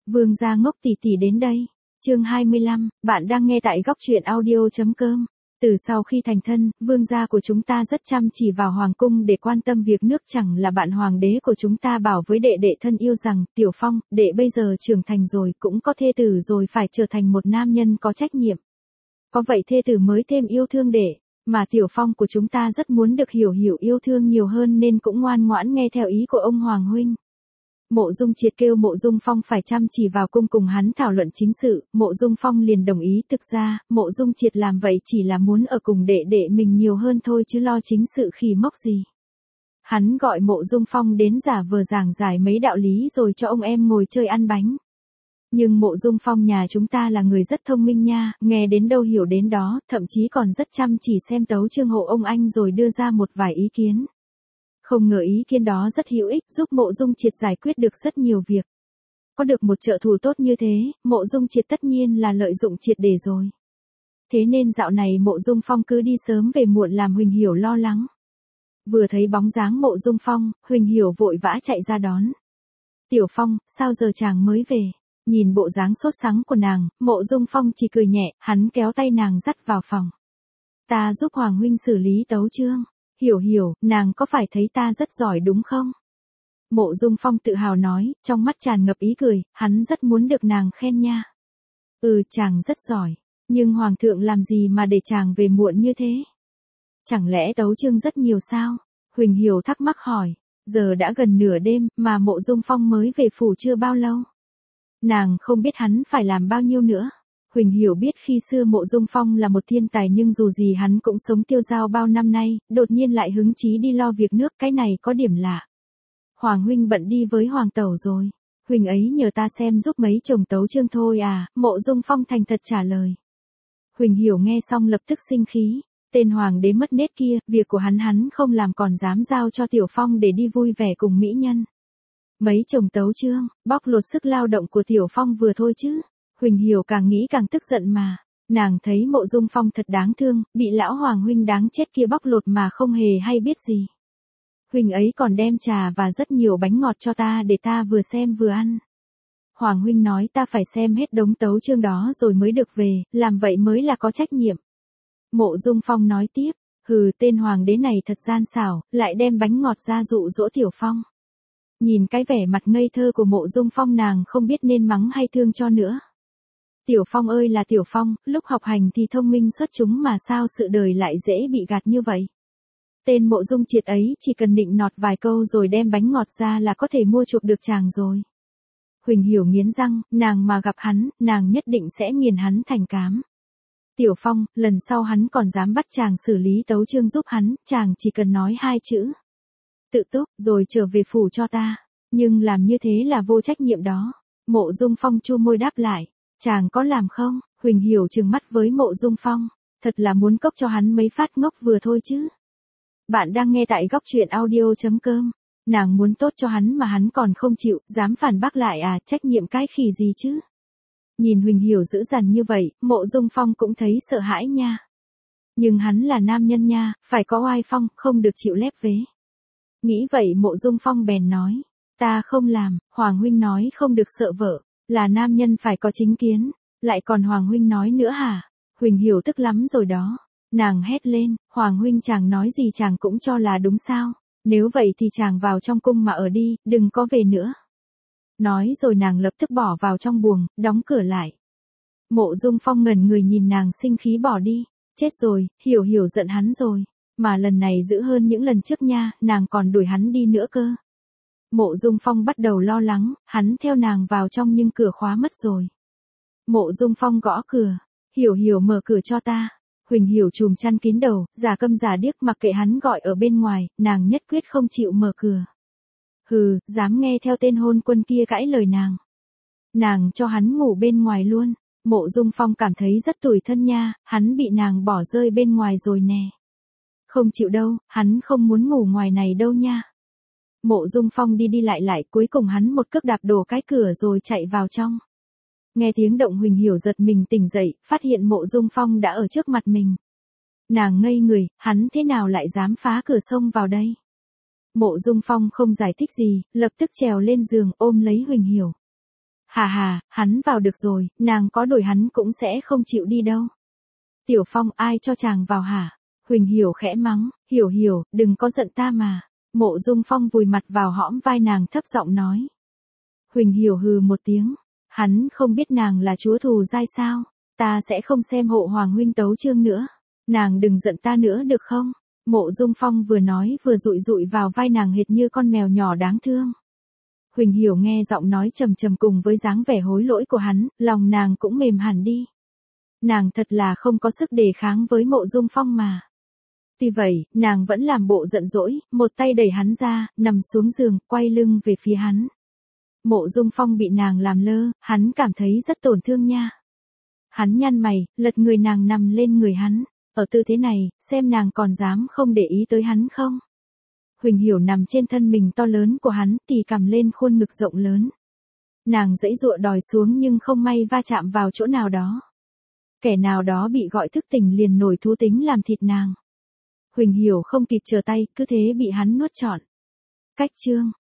Vương gia ngốc tỷ tỷ đến đây. Chương 25, bạn đang nghe tại góc truyện audio.com. Từ sau khi thành thân, vương gia của chúng ta rất chăm chỉ vào hoàng cung để quan tâm việc nước, chẳng là bạn hoàng đế của chúng ta bảo với đệ đệ thân yêu rằng, Tiểu Phong, đệ bây giờ trưởng thành rồi, cũng có thê tử rồi, phải trở thành một nam nhân có trách nhiệm. Có vậy thê tử mới thêm yêu thương đệ, mà Tiểu Phong của chúng ta rất muốn được hiểu yêu thương nhiều hơn nên cũng ngoan ngoãn nghe theo ý của ông Hoàng huynh. Mộ Dung Triệt kêu Mộ Dung Phong phải chăm chỉ vào cung cùng hắn thảo luận chính sự, Mộ Dung Phong liền đồng ý. Thực ra, Mộ Dung Triệt làm vậy chỉ là muốn ở cùng đệ đệ mình nhiều hơn thôi chứ lo chính sự khỉ mốc gì. Hắn gọi Mộ Dung Phong đến giả vờ giảng giải mấy đạo lý rồi cho ông em ngồi chơi ăn bánh. Nhưng Mộ Dung Phong nhà chúng ta là người rất thông minh nha, nghe đến đâu hiểu đến đó, thậm chí còn rất chăm chỉ xem tấu chương hộ ông anh rồi đưa ra một vài ý kiến. Không ngờ ý kiến đó rất hữu ích, giúp Mộ Dung Triệt giải quyết được rất nhiều việc. Có được một trợ thủ tốt như thế, Mộ Dung Triệt tất nhiên là lợi dụng triệt để rồi. Thế nên dạo này Mộ Dung Phong cứ đi sớm về muộn làm Huỳnh Hiểu lo lắng. Vừa thấy bóng dáng Mộ Dung Phong, Huỳnh Hiểu vội vã chạy ra đón. Tiểu Phong, sao giờ chàng mới về? Nhìn bộ dáng sốt sắng của nàng, Mộ Dung Phong chỉ cười nhẹ, hắn kéo tay nàng dắt vào phòng. Ta giúp Hoàng huynh xử lý tấu chương. Hiểu, nàng có phải thấy ta rất giỏi đúng không? Mộ Dung Phong tự hào nói, trong mắt tràn ngập ý cười, hắn rất muốn được nàng khen nha. Chàng rất giỏi, nhưng Hoàng thượng làm gì mà để chàng về muộn như thế? Chẳng lẽ tấu chương rất nhiều sao? Huỳnh Hiểu thắc mắc hỏi, giờ đã gần nửa đêm, mà Mộ Dung Phong mới về phủ chưa bao lâu. Nàng không biết hắn phải làm bao nhiêu nữa. Huỳnh Hiểu biết khi xưa Mộ Dung Phong là một thiên tài nhưng dù gì hắn cũng sống tiêu dao bao năm nay, đột nhiên lại hứng chí đi lo việc nước, cái này có điểm lạ. Hoàng huynh bận đi với Hoàng tẩu rồi. Huỳnh ấy nhờ ta xem giúp mấy chồng tấu chương thôi à, Mộ Dung Phong thành thật trả lời. Huỳnh Hiểu nghe xong lập tức sinh khí, tên hoàng đế mất nết kia, việc của hắn không làm còn dám giao cho Tiểu Phong để đi vui vẻ cùng mỹ nhân. Mấy chồng tấu chương, bóc lột sức lao động của Tiểu Phong vừa thôi chứ. Huỳnh Hiểu càng nghĩ càng tức giận mà. Nàng thấy Mộ Dung Phong thật đáng thương, bị lão Hoàng huynh đáng chết kia bóc lột mà không hề hay biết gì. Huynh ấy còn đem trà và rất nhiều bánh ngọt cho ta để ta vừa xem vừa ăn. Hoàng huynh nói ta phải xem hết đống tấu chương đó rồi mới được về, làm vậy mới là có trách nhiệm. Mộ Dung Phong nói tiếp, tên hoàng đế này thật gian xảo, lại đem bánh ngọt ra dụ dỗ Tiểu Phong. Nhìn cái vẻ mặt ngây thơ của Mộ Dung Phong nàng không biết nên mắng hay thương cho nữa. Tiểu Phong ơi là Tiểu Phong, lúc học hành thì thông minh xuất chúng mà sao sự đời lại dễ bị gạt như vậy. Tên Mộ Dung Triệt ấy chỉ cần nịnh nọt vài câu rồi đem bánh ngọt ra là có thể mua chuộc được chàng rồi. Huỳnh Hiểu nghiến răng, nàng mà gặp hắn, nàng nhất định sẽ nghiền hắn thành cám. Tiểu Phong, lần sau hắn còn dám bắt chàng xử lý tấu chương giúp hắn, chàng chỉ cần nói 2 chữ. Tự túc, rồi trở về phủ cho ta. Nhưng làm như thế là vô trách nhiệm đó. Mộ Dung Phong chu môi đáp lại. Chàng có làm không? Huỳnh Hiểu trừng mắt với Mộ Dung Phong. Thật là muốn cốc cho hắn mấy phát ngốc vừa thôi chứ. Bạn đang nghe tại góc truyện audio.com. Nàng muốn tốt cho hắn mà hắn còn không chịu, dám phản bác lại à, trách nhiệm cái khỉ gì chứ. Nhìn Huỳnh Hiểu dữ dằn như vậy, Mộ Dung Phong cũng thấy sợ hãi nha. Nhưng hắn là nam nhân nha, phải có oai phong, không được chịu lép vế. Nghĩ vậy Mộ Dung Phong bèn nói. Ta không làm, Hoàng huynh nói không được sợ vợ. Là nam nhân phải có chính kiến, lại còn Hoàng huynh nói nữa hả? Huỳnh Hiểu tức lắm rồi đó. Nàng hét lên, Hoàng huynh chàng nói gì chàng cũng cho là đúng sao? Nếu vậy thì chàng vào trong cung mà ở đi, đừng có về nữa. Nói rồi nàng lập tức bỏ vào trong buồng, đóng cửa lại. Mộ Dung Phong ngẩn người nhìn nàng sinh khí bỏ đi. Chết rồi, Hiểu giận hắn rồi. Mà lần này dữ hơn những lần trước nha, nàng còn đuổi hắn đi nữa cơ. Mộ Dung Phong bắt đầu lo lắng, hắn theo nàng vào trong nhưng cửa khóa mất rồi. Mộ Dung Phong gõ cửa, Hiểu mở cửa cho ta. Huỳnh Hiểu trùm chăn kín đầu, giả câm giả điếc mặc kệ hắn gọi ở bên ngoài, nàng nhất quyết không chịu mở cửa. Dám nghe theo tên hôn quân kia cãi lời nàng. Nàng cho hắn ngủ bên ngoài luôn. Mộ Dung Phong cảm thấy rất tủi thân nha, hắn bị nàng bỏ rơi bên ngoài rồi nè. Không chịu đâu, hắn không muốn ngủ ngoài này đâu nha. Mộ Dung Phong đi lại, cuối cùng hắn một cước đạp đổ cái cửa rồi chạy vào trong. Nghe tiếng động Huỳnh Hiểu giật mình tỉnh dậy, phát hiện Mộ Dung Phong đã ở trước mặt mình. Nàng ngây người, hắn thế nào lại dám phá cửa xông vào đây? Mộ Dung Phong không giải thích gì, lập tức trèo lên giường ôm lấy Huỳnh Hiểu. Hà hà, hắn vào được rồi, nàng có đuổi hắn cũng sẽ không chịu đi đâu. Tiểu Phong, ai cho chàng vào hả? Huỳnh Hiểu khẽ mắng, Hiểu Hiểu, đừng có giận ta mà. Mộ Dung Phong vùi mặt vào hõm vai nàng thấp giọng nói. Huỳnh Hiểu hừ một tiếng, hắn không biết nàng là chúa thù dai sao, ta sẽ không xem Hộ Hoàng huynh tấu chương nữa. Nàng đừng giận ta nữa được không? Mộ Dung Phong vừa nói vừa dụi dụi vào vai nàng hệt như con mèo nhỏ đáng thương. Huỳnh Hiểu nghe giọng nói trầm trầm cùng với dáng vẻ hối lỗi của hắn, lòng nàng cũng mềm hẳn đi. Nàng thật là không có sức đề kháng với Mộ Dung Phong mà. Tuy vậy, nàng vẫn làm bộ giận dỗi, một tay đẩy hắn ra, nằm xuống giường, quay lưng về phía hắn. Mộ Dung Phong bị nàng làm lơ, hắn cảm thấy rất tổn thương nha. Hắn nhăn mày, lật người nàng nằm lên người hắn. Ở tư thế này, xem nàng còn dám không để ý tới hắn không? Huỳnh Hiểu nằm trên thân mình to lớn của hắn, tì cầm lên khuôn ngực rộng lớn. Nàng giãy giụa đòi xuống nhưng không may va chạm vào chỗ nào đó. Kẻ nào đó bị gọi thức tỉnh liền nổi thú tính làm thịt nàng. Huỳnh Hiểu không kịp trở tay, cứ thế bị hắn nuốt trọn. Cách chương